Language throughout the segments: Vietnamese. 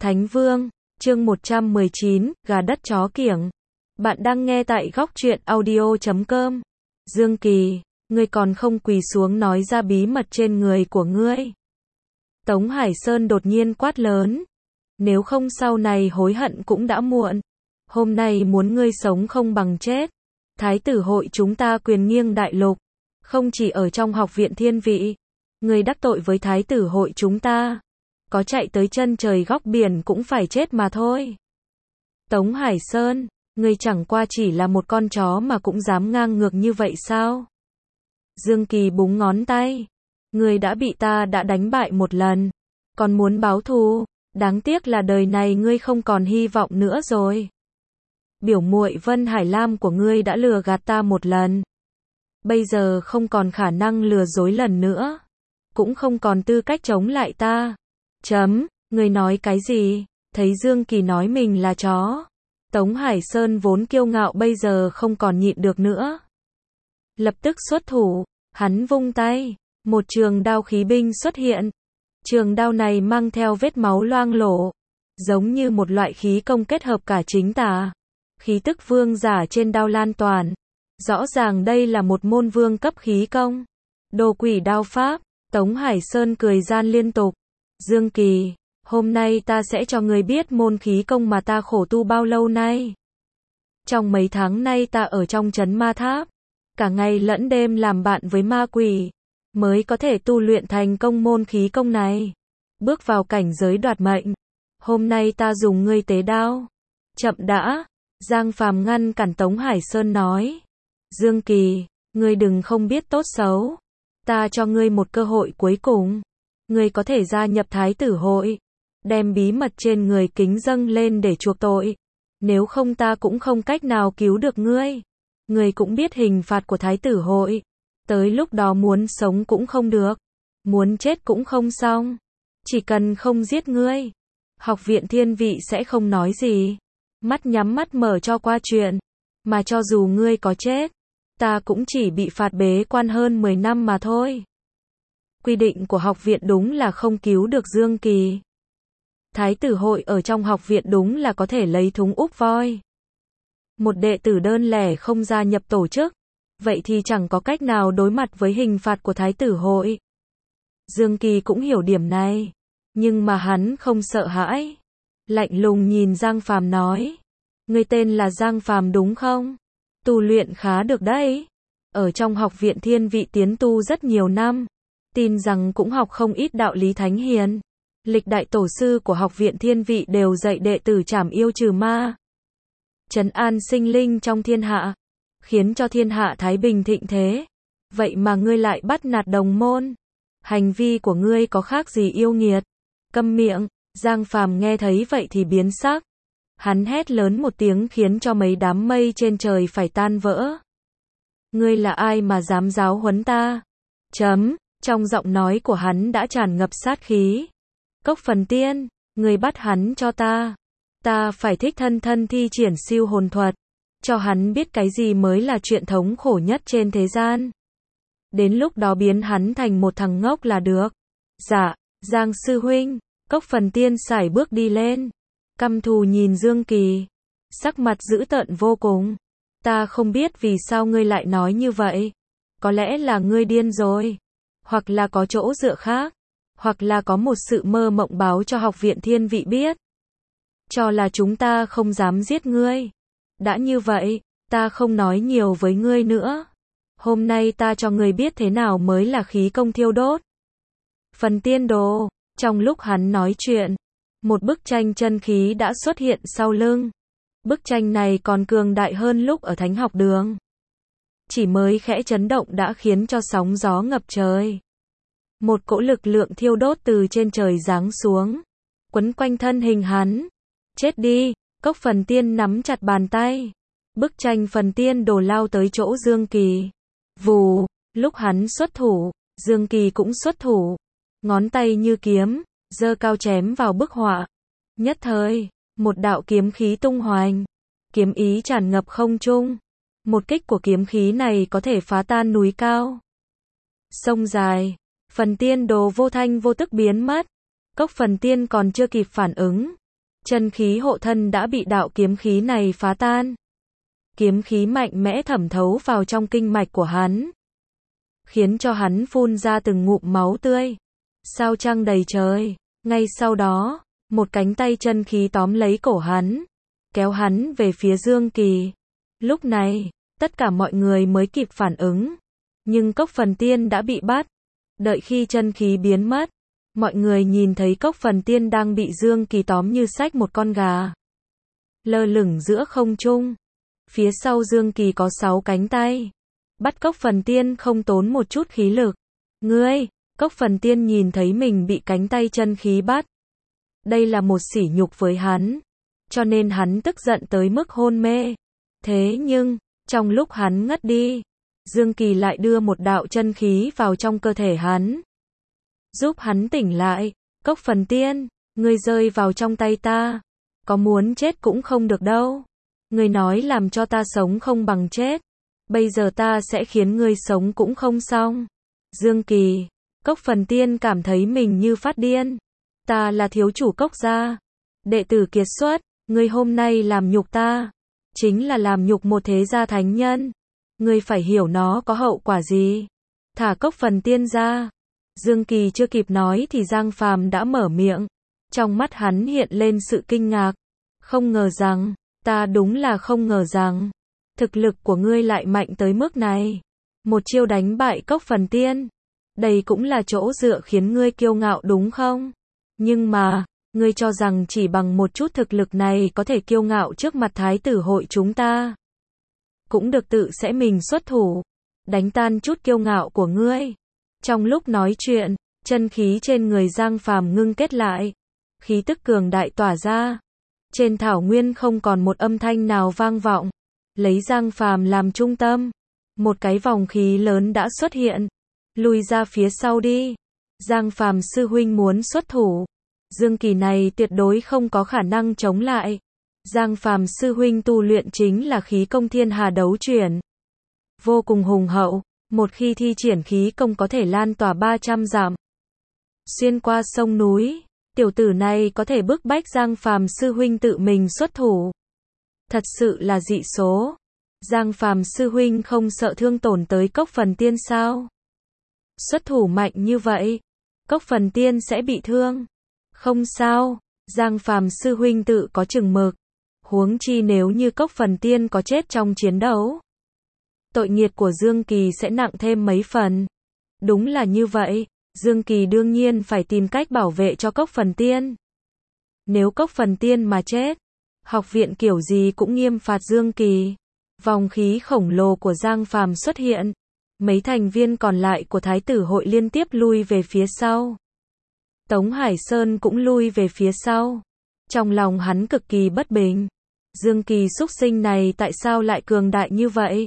Thánh Vương, chương 119, gà đất chó kiểng. Bạn đang nghe tại góc truyện audio.com. Dương Kỳ, ngươi còn không quỳ xuống nói ra bí mật trên người của ngươi. Tống Hải Sơn đột nhiên quát lớn. Nếu không sau này hối hận cũng đã muộn. Hôm nay muốn ngươi sống không bằng chết. Thái tử hội chúng ta quyền nghiêng đại lục. Không chỉ ở trong học viện thiên vị. Ngươi đắc tội với thái tử hội chúng ta. Có chạy tới chân trời góc biển cũng phải chết mà thôi. Tống Hải Sơn, ngươi chẳng qua chỉ là một con chó mà cũng dám ngang ngược như vậy sao? Dương Kỳ búng ngón tay. Ngươi đã bị ta đã đánh bại một lần. Còn muốn báo thù, đáng tiếc là đời này ngươi không còn hy vọng nữa rồi. Biểu muội Vân Hải Lam của ngươi đã lừa gạt ta một lần. Bây giờ không còn khả năng lừa dối lần nữa. Cũng không còn tư cách chống lại ta. Ngươi nói cái gì? Thấy Dương Kỳ nói mình là chó. Tống Hải Sơn vốn kiêu ngạo bây giờ không còn nhịn được nữa. Lập tức xuất thủ, hắn vung tay, một trường đao khí binh xuất hiện. Trường đao này mang theo vết máu loang lổ, giống như một loại khí công kết hợp cả chính tà. Khí tức vương giả trên đao lan toàn. Rõ ràng đây là một môn vương cấp khí công. Đồ quỷ đao pháp, Tống Hải Sơn cười gian liên tục. Dương Kỳ, hôm nay ta sẽ cho ngươi biết môn khí công mà ta khổ tu bao lâu nay. Trong mấy tháng nay ta ở trong trấn ma tháp, cả ngày lẫn đêm làm bạn với ma quỷ, mới có thể tu luyện thành công môn khí công này. Bước vào cảnh giới đoạt mệnh. Hôm nay ta dùng ngươi tế đao. Chậm đã, Giang Phàm ngăn cản Tống Hải Sơn nói. Dương Kỳ, ngươi đừng không biết tốt xấu. Ta cho ngươi một cơ hội cuối cùng. Ngươi có thể gia nhập thái tử hội, đem bí mật trên người kính dâng lên để chuộc tội. Nếu không ta cũng không cách nào cứu được ngươi. Ngươi cũng biết hình phạt của thái tử hội. Tới lúc đó muốn sống cũng không được. Muốn chết cũng không xong. Chỉ cần không giết ngươi, học viện thiên vị sẽ không nói gì. Mắt nhắm mắt mở cho qua chuyện. Mà cho dù ngươi có chết, ta cũng chỉ bị phạt bế quan hơn 10 năm mà thôi. Quy định của học viện đúng là không cứu được Dương Kỳ. Thái tử hội ở trong học viện đúng là có thể lấy thúng úp voi. Một đệ tử đơn lẻ không gia nhập tổ chức, vậy thì chẳng có cách nào đối mặt với hình phạt của thái tử hội. Dương Kỳ cũng hiểu điểm này, nhưng mà hắn không sợ hãi. Lạnh lùng nhìn Giang Phàm nói. Ngươi tên là Giang Phàm đúng không? Tu luyện khá được đấy. Ở trong học viện thiên vị tiến tu rất nhiều năm. Tin rằng cũng học không ít đạo lý thánh hiền. Lịch đại tổ sư của học viện thiên vị đều dạy đệ tử trảm yêu trừ ma. Trấn an sinh linh trong thiên hạ. Khiến cho thiên hạ thái bình thịnh thế. Vậy mà ngươi lại bắt nạt đồng môn. Hành vi của ngươi có khác gì yêu nghiệt. Câm miệng. Giang Phàm nghe thấy vậy thì biến sắc. Hắn hét lớn một tiếng khiến cho mấy đám mây trên trời phải tan vỡ. Ngươi là ai mà dám giáo huấn ta? Trong giọng nói của hắn đã tràn ngập sát khí. Cốc Phần Tiên, ngươi bắt hắn cho ta. Ta phải thích thân thi triển siêu hồn thuật. Cho hắn biết cái gì mới là chuyện thống khổ nhất trên thế gian. Đến lúc đó biến hắn thành một thằng ngốc là được. Dạ, Giang sư huynh. Cốc Phần Tiên sải bước đi lên. Căm thù nhìn Dương Kỳ. Sắc mặt dữ tợn vô cùng. Ta không biết vì sao ngươi lại nói như vậy. Có lẽ là ngươi điên rồi. Hoặc là có chỗ dựa khác. Hoặc là có một sự mơ mộng báo cho học viện thiên vị biết. Cho là chúng ta không dám giết ngươi. Đã như vậy, ta không nói nhiều với ngươi nữa. Hôm nay ta cho ngươi biết thế nào mới là khí công thiêu đốt. Phần Tiên Đồ. Trong lúc hắn nói chuyện, một bức tranh chân khí đã xuất hiện sau lưng. Bức tranh này còn cường đại hơn lúc ở Thánh học đường. Chỉ mới khẽ chấn động đã khiến cho sóng gió ngập trời. Một cỗ lực lượng thiêu đốt từ trên trời giáng xuống, quấn quanh thân hình hắn. Chết đi, Cốc Phần Tiên nắm chặt bàn tay. Bức tranh Phần Tiên Đồ lao tới chỗ Dương Kỳ. Vù, lúc hắn xuất thủ, Dương Kỳ cũng xuất thủ. Ngón tay như kiếm, giơ cao chém vào bức họa. Nhất thời, một đạo kiếm khí tung hoành. Kiếm ý tràn ngập không trung. Một kích của kiếm khí này có thể phá tan núi cao. Sông dài. Phần Tiên Đồ vô thanh vô tức biến mất. Cốc Phần Tiên còn chưa kịp phản ứng. Chân khí hộ thân đã bị đạo kiếm khí này phá tan. Kiếm khí mạnh mẽ thẩm thấu vào trong kinh mạch của hắn, khiến cho hắn phun ra từng ngụm máu tươi. Sao trăng đầy trời. Ngay sau đó, một cánh tay chân khí tóm lấy cổ hắn, kéo hắn về phía Dương Kỳ. Lúc này, tất cả mọi người mới kịp phản ứng, nhưng Cốc Phần Tiên đã bị bắt. Đợi khi chân khí biến mất, mọi người nhìn thấy Cốc Phần Tiên đang bị Dương Kỳ tóm như xách một con gà, lơ lửng giữa không trung. Phía sau Dương Kỳ có 6 cánh tay, bắt Cốc Phần Tiên không tốn một chút khí lực. Ngươi! Cốc Phần Tiên nhìn thấy mình bị cánh tay chân khí bắt. Đây là một sỉ nhục với hắn, cho nên hắn tức giận tới mức hôn mê. Thế nhưng, trong lúc hắn ngất đi, Dương Kỳ lại đưa một đạo chân khí vào trong cơ thể hắn, giúp hắn tỉnh lại. Cốc Phần Tiên, ngươi rơi vào trong tay ta, có muốn chết cũng không được đâu. Ngươi nói làm cho ta sống không bằng chết, bây giờ ta sẽ khiến ngươi sống cũng không xong. Dương Kỳ, Cốc Phần Tiên cảm thấy mình như phát điên. Ta là thiếu chủ Cốc gia, đệ tử kiệt xuất, ngươi hôm nay làm nhục ta, chính là làm nhục một thế gia thánh nhân. Ngươi phải hiểu nó có hậu quả gì. Thả Cốc Phần Tiên ra. Dương Kỳ chưa kịp nói thì Giang Phàm đã mở miệng. Trong mắt hắn hiện lên sự kinh ngạc. Không ngờ rằng, ta đúng là không ngờ rằng, thực lực của ngươi lại mạnh tới mức này. Một chiêu đánh bại Cốc Phần Tiên. Đây cũng là chỗ dựa khiến ngươi kiêu ngạo đúng không? Nhưng mà, ngươi cho rằng chỉ bằng một chút thực lực này có thể kiêu ngạo trước mặt thái tử hội chúng ta. Cũng được tự sẽ mình xuất thủ, đánh tan chút kiêu ngạo của ngươi. Trong lúc nói chuyện, chân khí trên người Giang Phàm ngưng kết lại, khí tức cường đại tỏa ra. Trên thảo nguyên không còn một âm thanh nào vang vọng. Lấy Giang Phàm làm trung tâm, một cái vòng khí lớn đã xuất hiện. Lùi ra phía sau đi. Giang Phàm sư huynh muốn xuất thủ, Dương Kỳ này tuyệt đối không có khả năng chống lại. Giang Phàm sư huynh tu luyện chính là khí công Thiên Hà đấu chuyển, vô cùng hùng hậu, một khi thi triển khí công có thể lan tỏa 300 dặm, xuyên qua sông núi. Tiểu tử này có thể bức bách Giang Phàm sư huynh tự mình xuất thủ, thật sự là dị số. Giang Phàm sư huynh không sợ thương tổn tới Cốc Phần Tiên sao? Xuất thủ mạnh như vậy, Cốc Phần Tiên sẽ bị thương. Không sao, Giang Phàm sư huynh tự có chừng mực. Huống chi nếu như Cốc Phần Tiên có chết trong chiến đấu, tội nghiệt của Dương Kỳ sẽ nặng thêm mấy phần. Đúng là như vậy, Dương Kỳ đương nhiên phải tìm cách bảo vệ cho Cốc Phần Tiên. Nếu Cốc Phần Tiên mà chết, học viện kiểu gì cũng nghiêm phạt Dương Kỳ. Vòng khí khổng lồ của Giang Phàm xuất hiện. Mấy thành viên còn lại của Thái tử hội liên tiếp lui về phía sau. Tống Hải Sơn cũng lui về phía sau. Trong lòng hắn cực kỳ bất bình. Dương Kỳ xúc sinh này tại sao lại cường đại như vậy?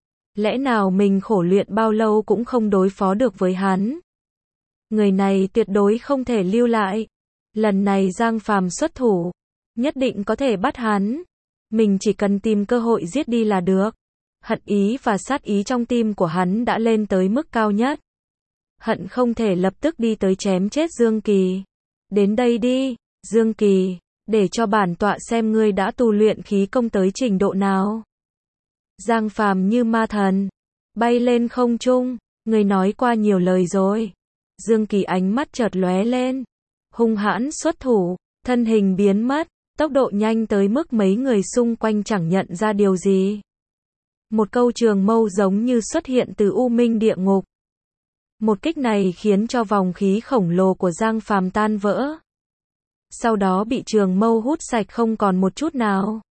Lẽ nào mình khổ luyện bao lâu cũng không đối phó được với hắn? Người này tuyệt đối không thể lưu lại. Lần này Giang Phàm xuất thủ, nhất định có thể bắt hắn. Mình chỉ cần tìm cơ hội giết đi là được. Hận ý và sát ý trong tim của hắn đã lên tới mức cao nhất. Hận không thể lập tức đi tới chém chết Dương Kỳ. Đến đây đi, Dương Kỳ, để cho bản tọa xem ngươi đã tu luyện khí công tới trình độ nào. Giang Phàm như ma thần, bay lên không trung, ngươi nói qua nhiều lời rồi. Dương Kỳ ánh mắt chợt lóe lên, hung hãn xuất thủ, thân hình biến mất, tốc độ nhanh tới mức mấy người xung quanh chẳng nhận ra điều gì. Một câu trường mâu giống như xuất hiện từ u minh địa ngục. Một kích này khiến cho vòng khí khổng lồ của Giang Phàm tan vỡ. Sau đó bị trường mâu hút sạch không còn một chút nào.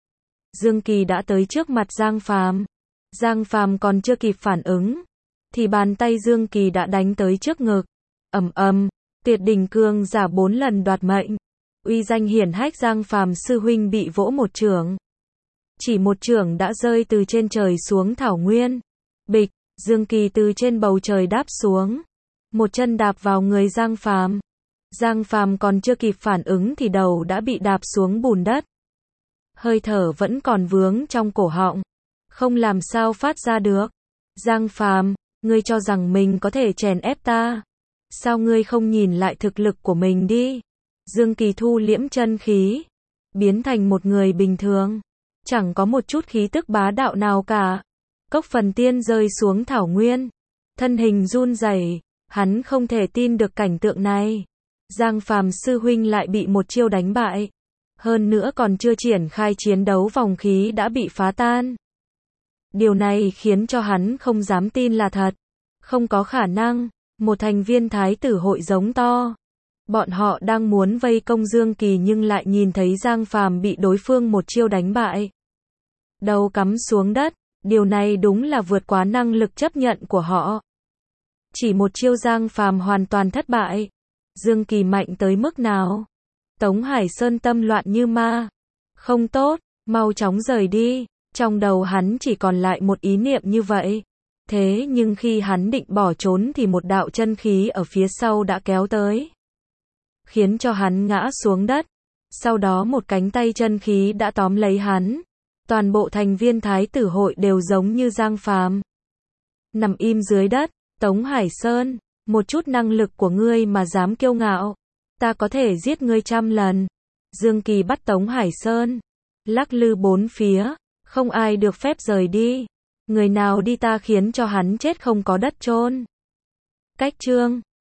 Dương Kỳ đã tới trước mặt Giang Phàm. Giang Phàm còn chưa kịp phản ứng, thì bàn tay Dương Kỳ đã đánh tới trước ngực. Ầm ầm, tuyệt đỉnh cương giả 4 lần đoạt mệnh. Uy danh hiển hách Giang Phàm sư huynh bị vỗ một chưởng. Chỉ một chưởng đã rơi từ trên trời xuống thảo nguyên. Bịch, Dương Kỳ từ trên bầu trời đáp xuống. Một chân đạp vào người Giang Phàm. Giang Phàm còn chưa kịp phản ứng thì đầu đã bị đạp xuống bùn đất. Hơi thở vẫn còn vướng trong cổ họng, không làm sao phát ra được. Giang Phàm, ngươi cho rằng mình có thể chèn ép ta? Sao ngươi không nhìn lại thực lực của mình đi? Dương Kỳ thu liễm chân khí, biến thành một người bình thường. Chẳng có một chút khí tức bá đạo nào cả. Cốc Phần Tiên rơi xuống thảo nguyên. Thân hình run rẩy, hắn không thể tin được cảnh tượng này. Giang Phàm sư huynh lại bị một chiêu đánh bại. Hơn nữa còn chưa triển khai chiến đấu vòng khí đã bị phá tan. Điều này khiến cho hắn không dám tin là thật. Không có khả năng, một thành viên thái tử hội giống to. Bọn họ đang muốn vây công Dương Kỳ nhưng lại nhìn thấy Giang Phàm bị đối phương một chiêu đánh bại. Đầu cắm xuống đất, điều này đúng là vượt quá năng lực chấp nhận của họ. Chỉ một chiêu Giang Phàm hoàn toàn thất bại. Dương Kỳ mạnh tới mức nào? Tống Hải Sơn tâm loạn như ma. Không tốt, mau chóng rời đi. Trong đầu hắn chỉ còn lại một ý niệm như vậy. Thế nhưng khi hắn định bỏ trốn thì một đạo chân khí ở phía sau đã kéo tới, khiến cho hắn ngã xuống đất. Sau đó một cánh tay chân khí đã tóm lấy hắn. Toàn bộ thành viên thái tử hội đều giống như Giang Phàm, nằm im dưới đất. Tống Hải Sơn, một chút năng lực của ngươi mà dám kiêu ngạo, ta có thể giết ngươi 100 lần. Dương Kỳ bắt Tống Hải Sơn, lắc lư bốn phía, không ai được phép rời đi. Người nào đi ta khiến cho hắn chết không có đất chôn. Cách chương